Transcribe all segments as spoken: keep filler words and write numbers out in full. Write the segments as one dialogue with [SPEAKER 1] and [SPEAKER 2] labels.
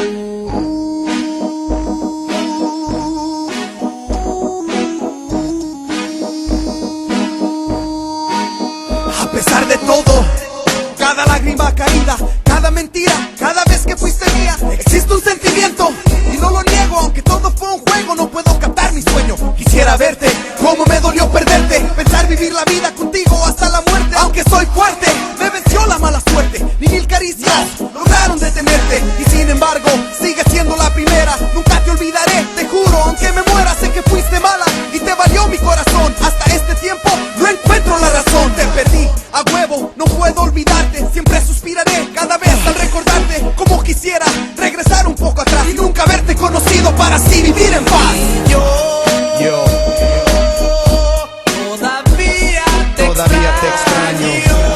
[SPEAKER 1] A pesar de todo, cada lágrima caída, cada mentira, cada vez que fuiste mía, existe un sentimiento y no lo niego, aunque todo fue un juego, no puedo captar mi sueño. Quisiera verte, cómo me dolió perderte, pensar vivir la vida contigo hasta la muerte. Aunque soy fuerte, me venció la mala suerte, ni mil caricias lograron detenerte, y sin embargo, sigues siendo la primera. Nunca te olvidaré, te juro, aunque me muera, sé que fuiste mala y te valió mi corazón. Hasta este tiempo no encuentro la razón, te perdí a huevo, no puedo olvidarte, siempre suspiraré cada vez al recordarte. Como quisiera regresar un poco atrás y nunca haberte conocido para así vivir en paz. Yo,
[SPEAKER 2] Yo
[SPEAKER 1] todavía te
[SPEAKER 2] todavía te extraño,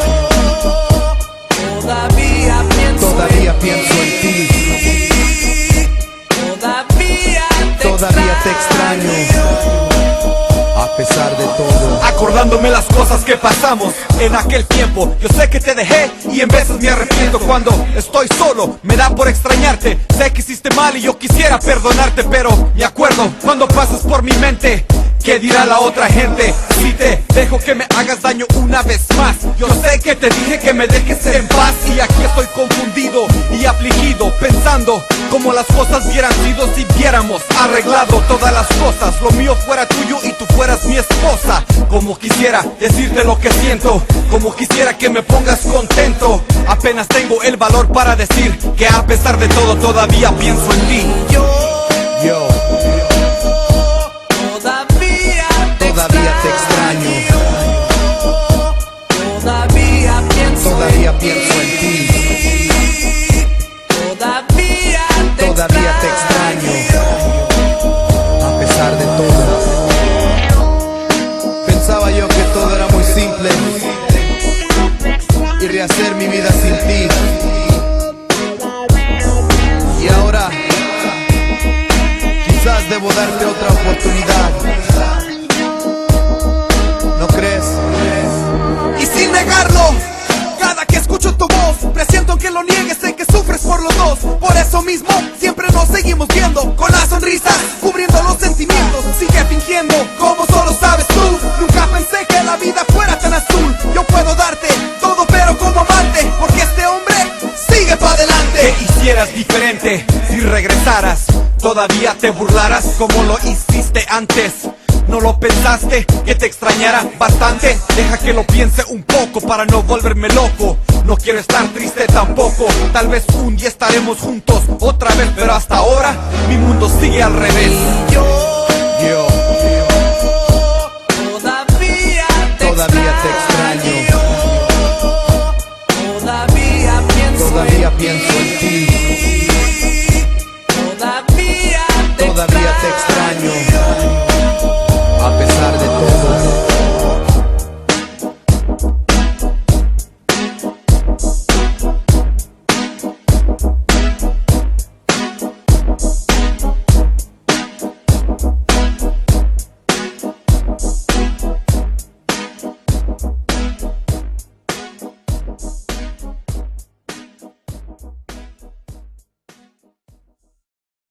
[SPEAKER 1] todavía pienso,
[SPEAKER 2] todavía pienso en ti,
[SPEAKER 1] todavía te
[SPEAKER 2] todavía te extraño, a pesar de todo.
[SPEAKER 3] Acordándome las cosas que pasamos en aquel tiempo, yo sé que te dejé y en veces me arrepiento. Cuando estoy solo me da por extrañarte, sé que hiciste mal y yo quisiera perdonarte, pero me acuerdo cuando pasas por mi mente. ¿Qué dirá la otra gente si te dejo que me hagas daño una vez más? Yo sé que te dije que me dejes en paz, y aquí estoy confundido y afligido, pensando cómo las cosas hubieran sido si hubiéramos arreglado todas las cosas. Lo mío fuera tuyo y tú fueras mi esposa. Como quisiera decirte lo que siento, como quisiera que me pongas contento. Apenas tengo el valor para decir que a pesar de todo todavía pienso en ti.
[SPEAKER 1] Yo,
[SPEAKER 2] Yo
[SPEAKER 1] todavía te
[SPEAKER 2] todavía te extraño,
[SPEAKER 1] todavía pienso,
[SPEAKER 2] todavía pienso en ti,
[SPEAKER 1] todavía te
[SPEAKER 2] todavía te extraño, a pesar de todo. Pensaba yo que todo era muy simple y rehacer mi vida sin ti, y ahora quizás debo darte otra oportunidad, ¿no crees?
[SPEAKER 1] Y sin negarlo, cada que escucho tu voz, presiento aunque lo niegues, sé que sufres por los dos. Por eso mismo, siempre nos seguimos viendo, con la sonrisa, cubriendo los sentimientos. Sigue fingiendo, como solo sabes tú. Nunca pensé que la vida fuera tan azul. Yo puedo darte todo, pero como amante, porque este hombre sigue para adelante.
[SPEAKER 3] ¿Qué hicieras diferente si regresaras? ¿Todavía te burlaras como lo hiciste antes? ¿No lo pensaste que te extrañara bastante? Deja que lo piense un poco para no volverme loco. No quiero estar triste tampoco. Tal vez un día estaremos juntos otra vez, pero hasta ahora mi mundo sigue al revés.
[SPEAKER 1] Yo,
[SPEAKER 2] Yo
[SPEAKER 1] todavía te
[SPEAKER 2] todavía te extraño,
[SPEAKER 1] todavía pienso,
[SPEAKER 2] todavía pienso en ti,
[SPEAKER 1] todavía te
[SPEAKER 2] todavía te extraño.